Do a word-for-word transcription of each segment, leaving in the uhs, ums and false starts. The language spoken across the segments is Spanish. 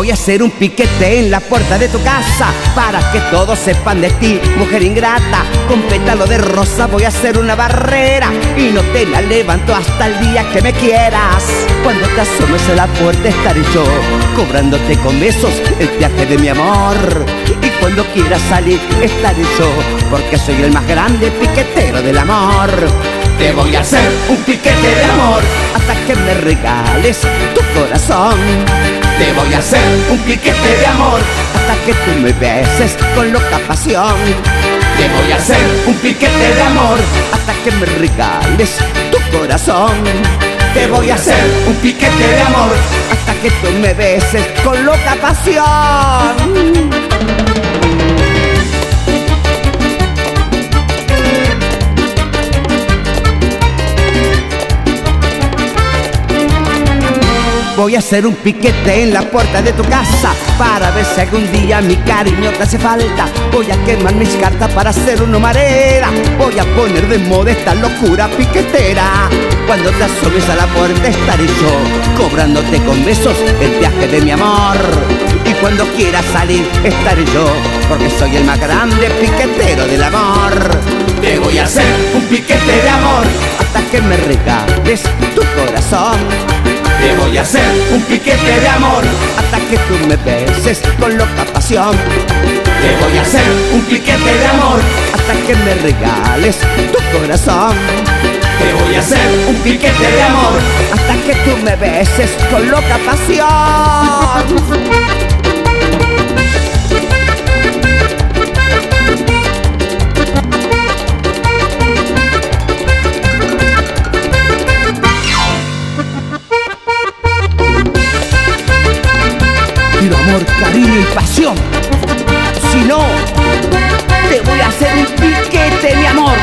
Voy a hacer un piquete en la puerta de tu casa para que todos sepan de ti, mujer ingrata. Con pétalo de rosa voy a hacer una barrera y no te la levanto hasta el día que me quieras. Cuando te asomes a la puerta estaré yo, cobrándote con besos el viaje de mi amor. Y cuando quieras salir estaré yo, porque soy el más grande piquetero del amor. Te voy a hacer un piquete de amor hasta que me regales tu corazón. Te voy a hacer un piquete de amor hasta que tú me beses con loca pasión. Te voy a hacer un piquete de amor hasta que me regales tu corazón. Te voy a hacer un piquete de amor hasta que tú me beses con loca pasión. Voy a hacer un piquete en la puerta de tu casa para ver si algún día mi cariño te hace falta. Voy a quemar mis cartas para hacer una humareda. Voy a poner de moda esta locura piquetera. Cuando te asomes a la puerta estaré yo, cobrándote con besos el viaje de mi amor. Y cuando quieras salir estaré yo, porque soy el más grande piquetero del amor. Te voy a hacer un piquete de amor hasta que me regales tu corazón. Te voy a hacer un piquete de amor hasta que tú me beses con loca pasión. Te voy a hacer un piquete de amor hasta que me regales tu corazón. Te voy a hacer un piquete de amor hasta que tú me beses con loca pasión. Quiero amor, cariño y pasión. Si no, te voy a hacer un piquete, mi amor.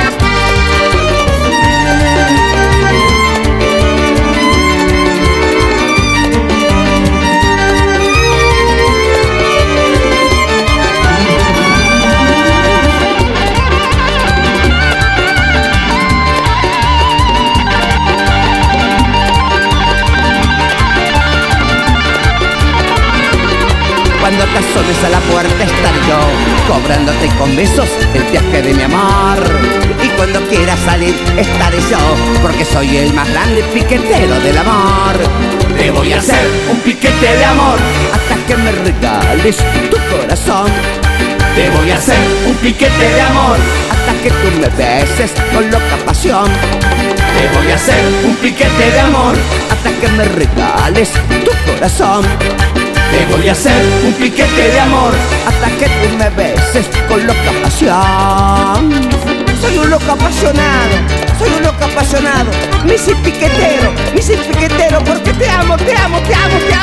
Cuando te asomes a la puerta estaré yo, cobrándote con besos el viaje de mi amor. Y cuando quieras salir estaré yo, porque soy el más grande piquetero del amor. Te voy a hacer un piquete de amor hasta que me regales tu corazón. Te voy a hacer un piquete de amor hasta que tú me beses con loca pasión. Te voy a hacer un piquete de amor hasta que me regales tu corazón. Te voy a hacer un piquete de amor hasta que tú me beses con loca pasión. Soy un loco apasionado, soy un loco apasionado. Mi sin piquetero, mi sin piquetero, porque te amo, te amo, te amo, te amo.